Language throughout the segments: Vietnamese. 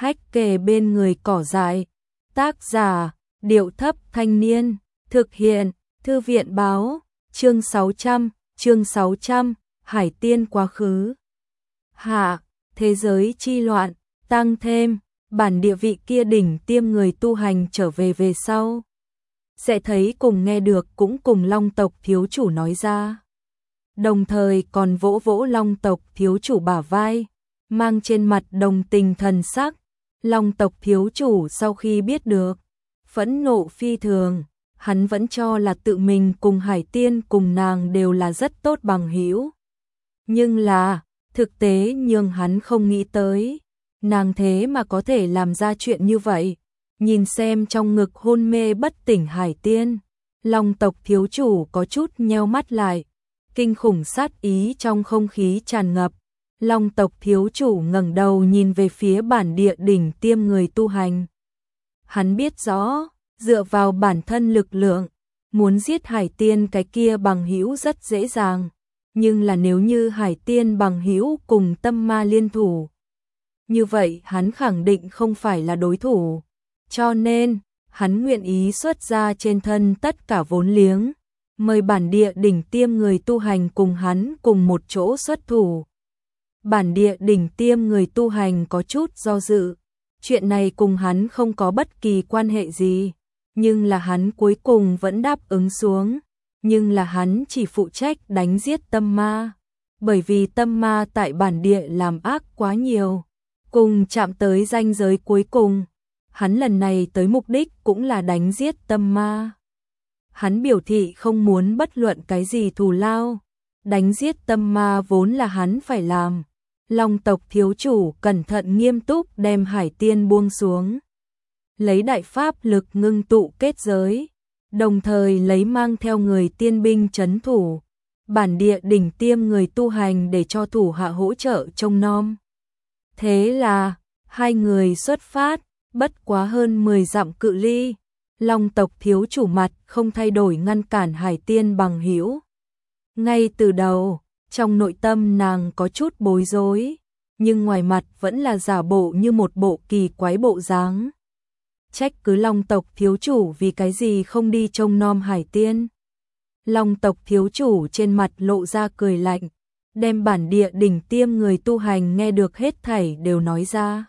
hách kề bên người cỏ dại. Tác giả, Điệu Thấp Thanh Niên, thực hiện, Thư viện Báo, chương 600, Hải Tiên Quá Khứ. Hạ, thế giới chi loạn, tăng thêm, bản địa vị kia đỉnh tiêm người tu hành trở về sau. Sẽ thấy cùng nghe được cũng cùng Long tộc thiếu chủ nói ra. Đồng thời còn vỗ vỗ Long tộc thiếu chủ bả vai, mang trên mặt đồng tình thần sắc. Long tộc thiếu chủ sau khi biết được, phẫn nộ phi thường, hắn vẫn cho là tự mình cùng Hải Tiên cùng nàng đều là rất tốt bằng hữu. Nhưng là, thực tế nhưng hắn không nghĩ tới, nàng thế mà có thể làm ra chuyện như vậy. Nhìn xem trong ngực hôn mê bất tỉnh Hải Tiên, Long tộc thiếu chủ có chút nheo mắt lại, kinh khủng sát ý trong không khí tràn ngập. Long tộc thiếu chủ ngẩng đầu nhìn về phía bản địa đỉnh tiêm người tu hành. Hắn biết rõ, dựa vào bản thân lực lượng, muốn giết Hải Tiên cái kia bằng hữu rất dễ dàng, nhưng là nếu như Hải Tiên bằng hữu cùng tâm ma liên thủ, như vậy hắn khẳng định không phải là đối thủ. Cho nên, hắn nguyện ý xuất ra trên thân tất cả vốn liếng, mời bản địa đỉnh tiêm người tu hành cùng hắn cùng một chỗ xuất thủ. Bản địa đỉnh tiêm người tu hành có chút do dự, chuyện này cùng hắn không có bất kỳ quan hệ gì, nhưng là hắn cuối cùng vẫn đáp ứng xuống, nhưng là hắn chỉ phụ trách đánh giết tâm ma, bởi vì tâm ma tại bản địa làm ác quá nhiều, cùng chạm tới ranh giới cuối cùng. Hắn lần này tới mục đích cũng là đánh giết tâm ma. Hắn biểu thị không muốn bất luận cái gì thù lao, đánh giết tâm ma vốn là hắn phải làm. Long tộc thiếu chủ cẩn thận nghiêm túc đem Hải Tiên buông xuống, lấy đại pháp lực ngưng tụ kết giới, đồng thời lấy mang theo người tiên binh trấn thủ, bản địa đỉnh tiêm người tu hành để cho thủ hạ hỗ trợ trông nom. Thế là, hai người xuất phát, bất quá hơn 10 dặm cự ly, Long tộc thiếu chủ mặt không thay đổi ngăn cản Hải Tiên bằng hữu. Ngay từ đầu, trong nội tâm nàng có chút bối rối, nhưng ngoài mặt vẫn là giả bộ như một bộ kỳ quái bộ dáng. Trách cứ Long tộc thiếu chủ vì cái gì không đi trông nom Hải Tiên. Long tộc thiếu chủ trên mặt lộ ra cười lạnh, đem bản địa đỉnh tiêm người tu hành nghe được hết thảy đều nói ra.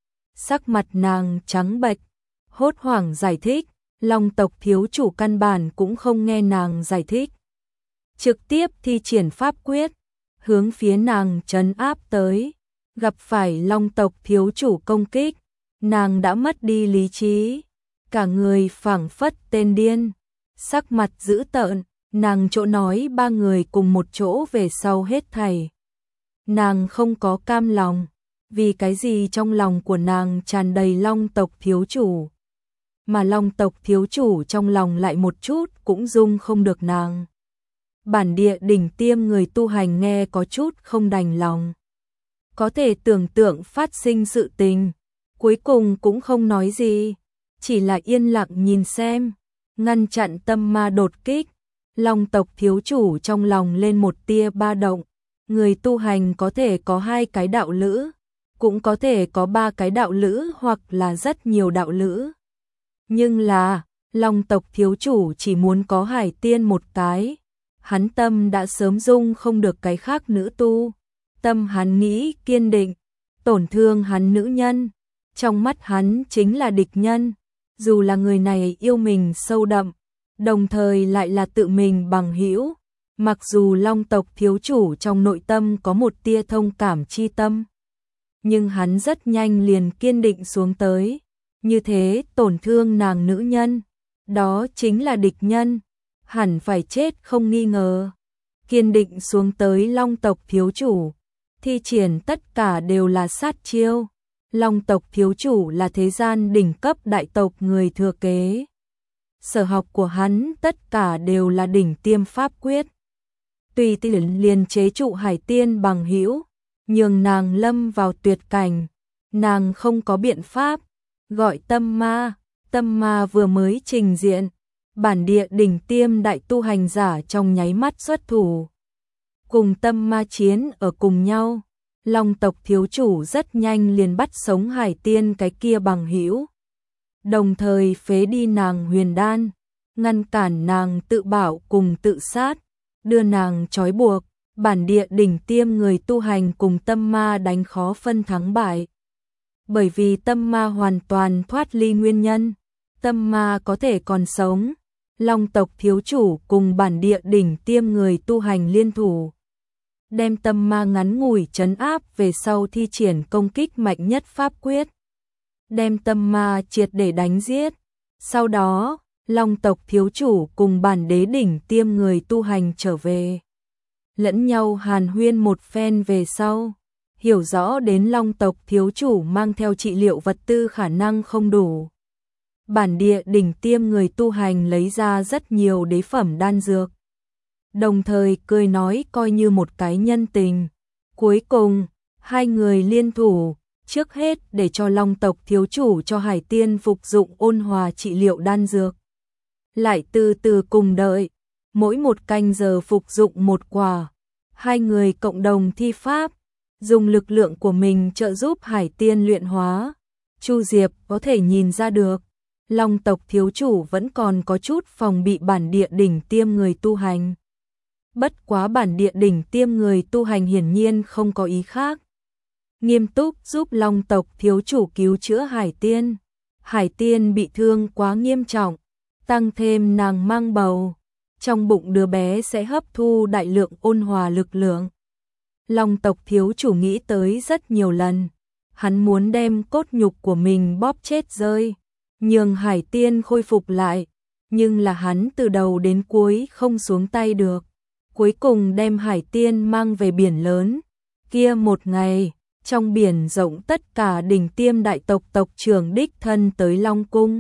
Sắc mặt nàng trắng bệch, hốt hoảng giải thích, Long tộc thiếu chủ căn bản cũng không nghe nàng giải thích. Trực tiếp thi triển pháp quyết, hướng phía nàng trấn áp tới, gặp phải Long tộc thiếu chủ công kích, nàng đã mất đi lý trí, cả người phảng phất tên điên, sắc mặt dữ tợn, nàng chỗ nói ba người cùng một chỗ về sau hết thảy. Nàng không có cam lòng, vì cái gì trong lòng của nàng tràn đầy Long tộc thiếu chủ, mà Long tộc thiếu chủ trong lòng lại một chút cũng dung không được nàng. Bản địa đỉnh tiêm người tu hành nghe có chút không đành lòng. Có thể tưởng tượng phát sinh sự tình, cuối cùng cũng không nói gì, chỉ là yên lặng nhìn xem, ngăn chặn tâm ma đột kích. Long tộc thiếu chủ trong lòng lên một tia ba động, người tu hành có thể có 2 cái đạo lữ, cũng có thể có 3 cái đạo lữ hoặc là rất nhiều đạo lữ. Nhưng là, Long tộc thiếu chủ chỉ muốn có Hải Tiên một cái, hắn tâm đã sớm dung không được cái khác nữ tu, tâm hắn nghĩ kiên định, tổn thương hắn nữ nhân, trong mắt hắn chính là địch nhân, dù là người này yêu mình sâu đậm, đồng thời lại là tự mình bằng hữu, mặc dù Long tộc thiếu chủ trong nội tâm có một tia thông cảm chi tâm, nhưng hắn rất nhanh liền kiên định xuống tới, như thế tổn thương nàng nữ nhân, đó chính là địch nhân, hẳn phải chết không nghi ngờ. Kiên định xuống tới Long tộc thiếu chủ, thi triển tất cả đều là sát chiêu. Long tộc thiếu chủ là thế gian đỉnh cấp đại tộc người thừa kế. Sở học của hắn tất cả đều là đỉnh tiêm pháp quyết. Tùy tiện liền chế trụ Hải Tiên bằng hữu, nhường nàng lâm vào tuyệt cảnh, nàng không có biện pháp, gọi tâm ma vừa mới trình diện, bản địa đỉnh tiêm đại tu hành giả trong nháy mắt xuất thủ. Cùng tâm ma chiến ở cùng nhau, Long tộc thiếu chủ rất nhanh liền bắt sống Hải Tiên cái kia bằng hữu, đồng thời phế đi nàng huyền đan, ngăn cản nàng tự bảo cùng tự sát, đưa nàng trói buộc. Bản địa đỉnh tiêm người tu hành cùng tâm ma đánh khó phân thắng bại. Bởi vì tâm ma hoàn toàn thoát ly nguyên nhân, tâm ma có thể còn sống. Long tộc thiếu chủ cùng bản địa đỉnh tiêm người tu hành liên thủ, đem tâm ma ngắn ngủi trấn áp về sau thi triển công kích mạnh nhất pháp quyết, đem tâm ma triệt để đánh giết. Sau đó, Long tộc thiếu chủ cùng bản đế đỉnh tiêm người tu hành trở về, lẫn nhau hàn huyên một phen về sau, hiểu rõ đến Long tộc thiếu chủ mang theo trị liệu vật tư khả năng không đủ. Bản địa đỉnh tiêm người tu hành lấy ra rất nhiều đế phẩm đan dược, đồng thời cười nói coi như một cái nhân tình. Cuối cùng, hai người liên thủ, trước hết để cho Long tộc thiếu chủ cho Hải Tiên phục dụng ôn hòa trị liệu đan dược. Lại từ từ cùng đợi, mỗi một canh giờ phục dụng một quả, hai người cộng đồng thi pháp, dùng lực lượng của mình trợ giúp Hải Tiên luyện hóa. Chu Diệp có thể nhìn ra được, Long tộc thiếu chủ vẫn còn có chút phòng bị bản địa đỉnh tiêm người tu hành. Bất quá bản địa đỉnh tiêm người tu hành hiển nhiên không có ý khác, nghiêm túc giúp Long tộc thiếu chủ cứu chữa Hải Tiên. Hải Tiên bị thương quá nghiêm trọng, tăng thêm nàng mang bầu, trong bụng đứa bé sẽ hấp thu đại lượng ôn hòa lực lượng. Long tộc thiếu chủ nghĩ tới rất nhiều lần, hắn muốn đem cốt nhục của mình bóp chết rơi, nhường Hải Tiên khôi phục lại, nhưng là hắn từ đầu đến cuối không xuống tay được. Cuối cùng đem Hải Tiên mang về biển lớn. Kia một ngày, trong biển rộng tất cả đỉnh tiêm đại tộc tộc trưởng đích thân tới Long Cung.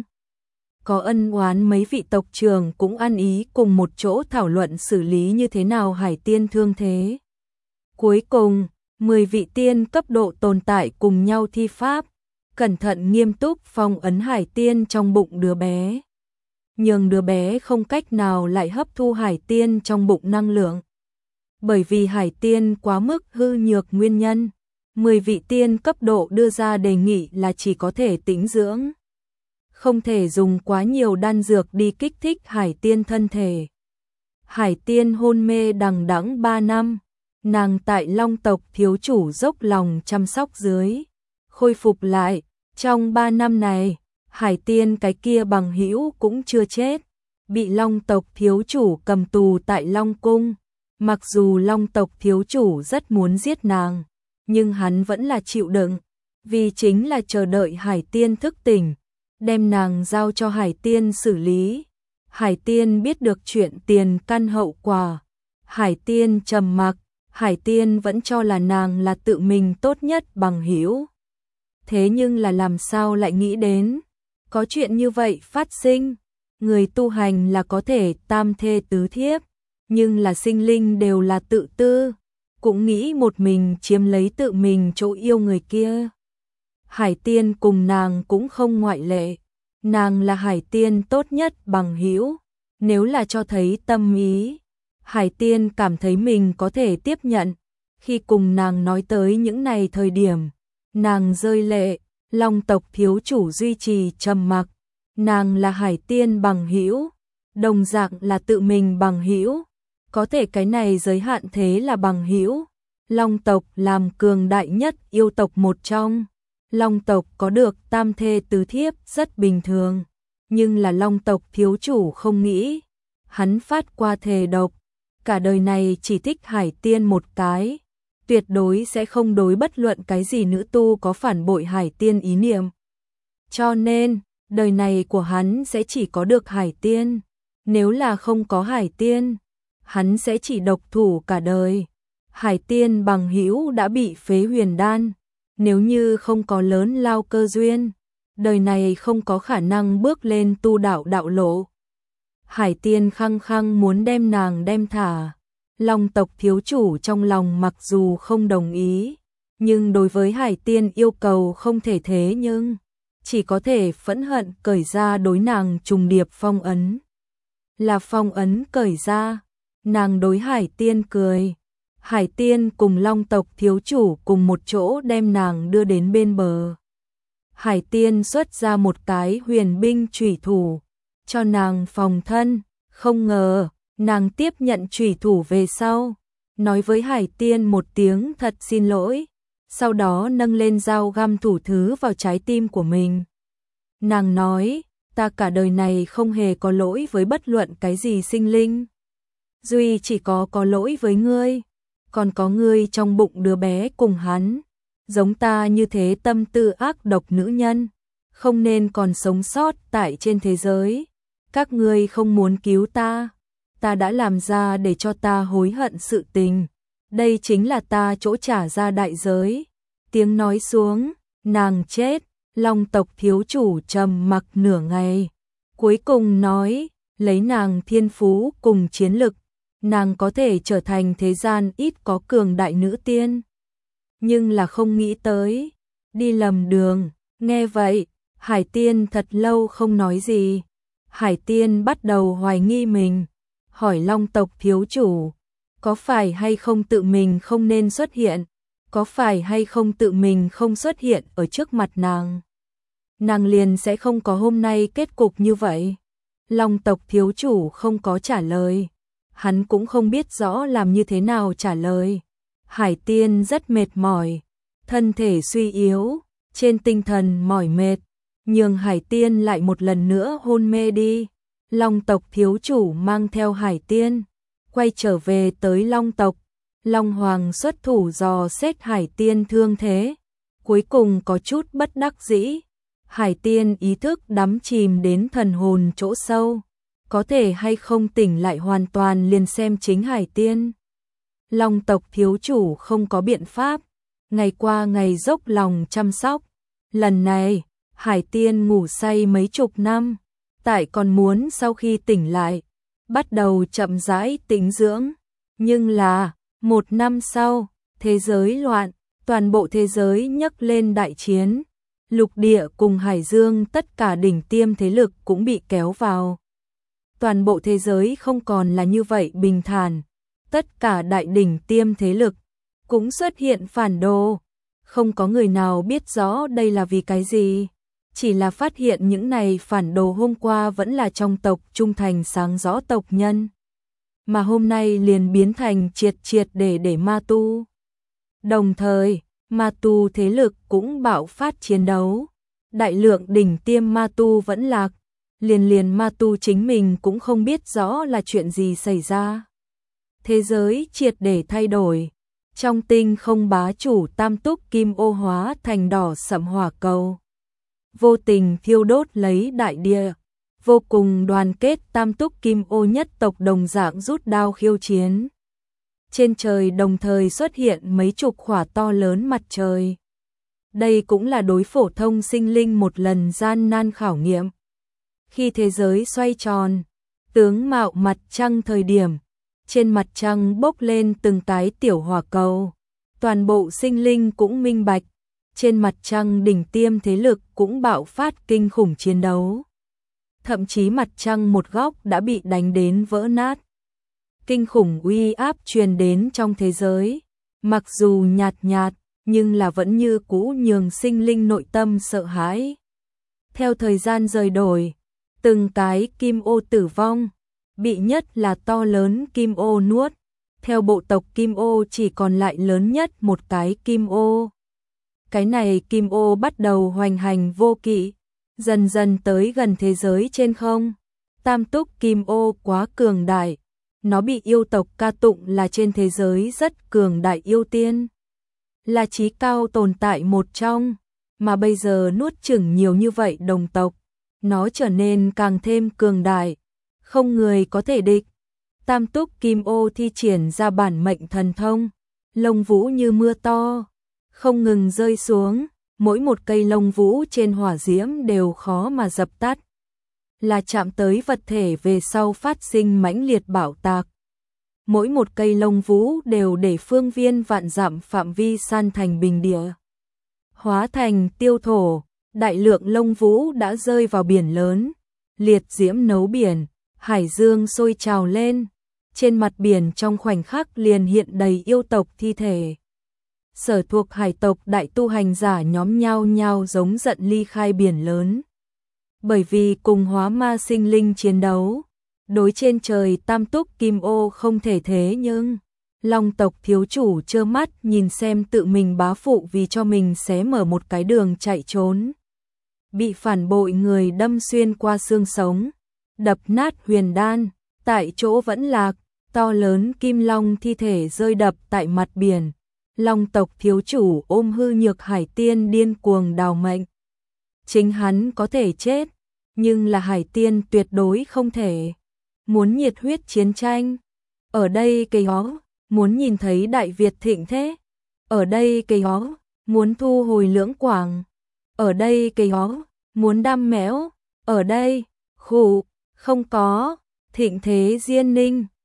Có ân oán mấy vị tộc trưởng cũng ăn ý cùng một chỗ thảo luận xử lý như thế nào Hải Tiên thương thế. Cuối cùng, 10 vị tiên cấp độ tồn tại cùng nhau thi pháp, cẩn thận nghiêm túc phong ấn Hải Tiên trong bụng đứa bé, nhưng đứa bé không cách nào lại hấp thu Hải Tiên trong bụng năng lượng. Bởi vì Hải Tiên quá mức hư nhược nguyên nhân, 10 vị tiên cấp độ đưa ra đề nghị là chỉ có thể tĩnh dưỡng, không thể dùng quá nhiều đan dược đi kích thích Hải Tiên thân thể. Hải Tiên hôn mê đằng đẵng 3 năm, nàng tại Long tộc thiếu chủ dốc lòng chăm sóc dưới, khôi phục lại. Trong 3 năm này, Hải Tiên cái kia bằng hữu cũng chưa chết, bị Long tộc thiếu chủ cầm tù tại Long Cung. Mặc dù Long tộc thiếu chủ rất muốn giết nàng, nhưng hắn vẫn là chịu đựng, vì chính là chờ đợi Hải Tiên thức tỉnh, đem nàng giao cho Hải Tiên xử lý. Hải Tiên biết được chuyện tiền căn hậu quả, Hải Tiên trầm mặc, Hải Tiên vẫn cho là nàng là tự mình tốt nhất bằng hữu. Thế nhưng là làm sao lại nghĩ đến có chuyện như vậy phát sinh. Người tu hành là có thể tam thê tứ thiếp, nhưng là sinh linh đều là tự tư, cũng nghĩ một mình chiếm lấy tự mình chỗ yêu người kia. Hải Tiên cùng nàng cũng không ngoại lệ, nàng là Hải Tiên tốt nhất bằng hữu, nếu là cho thấy tâm ý, Hải Tiên cảm thấy mình có thể tiếp nhận. Khi cùng nàng nói tới những này thời điểm, nàng rơi lệ. Long tộc thiếu chủ duy trì trầm mặc, nàng là Hải Tiên bằng hữu, đồng dạng là tự mình bằng hữu, có thể cái này giới hạn thế là bằng hữu. Long tộc làm cường đại nhất yêu tộc một trong, Long tộc có được tam thê tứ thiếp rất bình thường, nhưng là Long tộc thiếu chủ không nghĩ, hắn phát qua thề độc, cả đời này chỉ thích Hải Tiên một cái, tuyệt đối sẽ không đối bất luận cái gì nữ tu có phản bội Hải Tiên ý niệm. Cho nên, đời này của hắn sẽ chỉ có được Hải Tiên, nếu là không có Hải Tiên, hắn sẽ chỉ độc thủ cả đời. Hải Tiên bằng hữu đã bị phế huyền đan, nếu như không có lớn lao cơ duyên, đời này không có khả năng bước lên tu đạo đạo lộ. Hải Tiên khăng khăng muốn đem nàng đem thả. Long tộc thiếu chủ trong lòng mặc dù không đồng ý, nhưng đối với Hải Tiên yêu cầu không thể thế, nhưng chỉ có thể phẫn hận cởi ra đối nàng trùng điệp phong ấn. Là phong ấn cởi ra, nàng đối Hải Tiên cười. Hải Tiên cùng Long tộc thiếu chủ cùng một chỗ đem nàng đưa đến bên bờ. Hải Tiên xuất ra một cái huyền binh chủy thủ, cho nàng phòng thân, không ngờ, nàng tiếp nhận chủy thủ về sau, nói với Hải Tiên một tiếng thật xin lỗi, sau đó nâng lên dao găm thủ thứ vào trái tim của mình. Nàng nói, ta cả đời này không hề có lỗi với bất luận cái gì sinh linh. Duy chỉ có lỗi với ngươi, còn có ngươi trong bụng đứa bé cùng hắn. Giống ta như thế tâm tư ác độc nữ nhân, không nên còn sống sót tại trên thế giới. Các ngươi không muốn cứu ta, ta đã làm ra để cho ta hối hận sự tình. Đây chính là ta chỗ trả ra đại giới. Tiếng nói xuống, nàng chết. Long tộc thiếu chủ trầm mặc nửa ngày, cuối cùng nói, lấy nàng thiên phú cùng chiến lực, nàng có thể trở thành thế gian ít có cường đại nữ tiên. Nhưng là không nghĩ tới, đi lầm đường. Nghe vậy, Hải Tiên thật lâu không nói gì. Hải Tiên bắt đầu hoài nghi mình, hỏi Long tộc thiếu chủ, có phải hay không tự mình không nên xuất hiện, có phải hay không tự mình không xuất hiện ở trước mặt nàng, nàng liền sẽ không có hôm nay kết cục như vậy. Long tộc thiếu chủ không có trả lời, hắn cũng không biết rõ làm như thế nào trả lời. Hải Tiên rất mệt mỏi, thân thể suy yếu, trên tinh thần mỏi mệt, nhường Hải Tiên lại một lần nữa hôn mê đi. Long tộc thiếu chủ mang theo Hải Tiên, quay trở về tới Long tộc. Long Hoàng xuất thủ dò xét Hải Tiên thương thế, cuối cùng có chút bất đắc dĩ. Hải Tiên ý thức đắm chìm đến thần hồn chỗ sâu, có thể hay không tỉnh lại hoàn toàn liền xem chính Hải Tiên. Long tộc thiếu chủ không có biện pháp, ngày qua ngày dốc lòng chăm sóc. Lần này, Hải Tiên ngủ say mấy chục năm, tại còn muốn sau khi tỉnh lại, bắt đầu chậm rãi tĩnh dưỡng. Nhưng là, 1 năm sau, thế giới loạn, toàn bộ thế giới nhấc lên đại chiến. Lục địa cùng hải dương tất cả đỉnh tiêm thế lực cũng bị kéo vào. Toàn bộ thế giới không còn là như vậy bình thản. Tất cả đại đỉnh tiêm thế lực cũng xuất hiện phản đồ. Không có người nào biết rõ đây là vì cái gì. Chỉ là phát hiện những này phản đồ hôm qua vẫn là trong tộc trung thành sáng rõ tộc nhân, mà hôm nay liền biến thành triệt để ma tu. Đồng thời, ma tu thế lực cũng bạo phát chiến đấu. Đại lượng đỉnh tiêm ma tu vẫn lạc, liền ma tu chính mình cũng không biết rõ là chuyện gì xảy ra. Thế giới triệt để thay đổi. Trong tinh không bá chủ tam túc kim ô hóa thành đỏ sẫm hỏa cầu, vô tình thiêu đốt lấy đại địa. Vô cùng đoàn kết tam túc kim ô nhất tộc đồng dạng rút đao khiêu chiến. Trên trời đồng thời xuất hiện mấy chục khỏa to lớn mặt trời. Đây cũng là đối phổ thông sinh linh một lần gian nan khảo nghiệm. Khi thế giới xoay tròn, tướng mạo mặt trăng thời điểm, trên mặt trăng bốc lên từng cái tiểu hỏa cầu. Toàn bộ sinh linh cũng minh bạch, trên mặt trăng đỉnh tiêm thế lực cũng bạo phát kinh khủng chiến đấu. Thậm chí mặt trăng một góc đã bị đánh đến vỡ nát. Kinh khủng uy áp truyền đến trong thế giới, mặc dù nhạt nhạt, nhưng là vẫn như cũ nhường sinh linh nội tâm sợ hãi. Theo thời gian rời đổi, từng cái kim ô tử vong, bị nhất là to lớn kim ô nuốt. Theo bộ tộc kim ô chỉ còn lại lớn nhất một cái kim ô. Cái này kim ô bắt đầu hoành hành vô kỵ, dần dần tới gần thế giới trên không. Tam túc kim ô quá cường đại, nó bị yêu tộc ca tụng là trên thế giới rất cường đại yêu tiên, là chí cao tồn tại một trong, mà bây giờ nuốt chửng nhiều như vậy đồng tộc, nó trở nên càng thêm cường đại, không người có thể địch. Tam túc kim ô thi triển ra bản mệnh thần thông, lông vũ như mưa to, không ngừng rơi xuống, mỗi một cây lông vũ trên hỏa diễm đều khó mà dập tắt. Là chạm tới vật thể về sau phát sinh mãnh liệt bạo tạc. Mỗi một cây lông vũ đều để phương viên vạn dặm phạm vi san thành bình địa. Hóa thành tiêu thổ, đại lượng lông vũ đã rơi vào biển lớn, liệt diễm nấu biển, hải dương sôi trào lên. trên mặt biển trong khoảnh khắc liền hiện đầy yêu tộc thi thể. Sở thuộc hải tộc đại tu hành giả nhóm nhao nhao giống giận ly khai biển lớn. Bởi vì cùng hóa ma sinh linh chiến đấu, đối trên trời tam túc kim ô không thể thế nhưng Long tộc thiếu chủ trơ mắt nhìn xem tự mình bá phụ vì cho mình xé mở một cái đường chạy trốn. Bị phản bội người đâm xuyên qua xương sống, đập nát huyền đan, tại chỗ vẫn lạc, to lớn kim long thi thể rơi đập tại mặt biển. Long tộc thiếu chủ ôm hư nhược hải tiên điên cuồng đào mệnh. Chính hắn có thể chết, nhưng là hải tiên tuyệt đối không thể. Muốn nhiệt huyết chiến tranh, ở đây cây hó, muốn nhìn thấy Đại Việt thịnh thế, ở đây cây hó, muốn thu hồi Lưỡng Quảng, ở đây cây hó, muốn đam mẽo, ở đây, khủ, không có, thịnh thế Diên Ninh.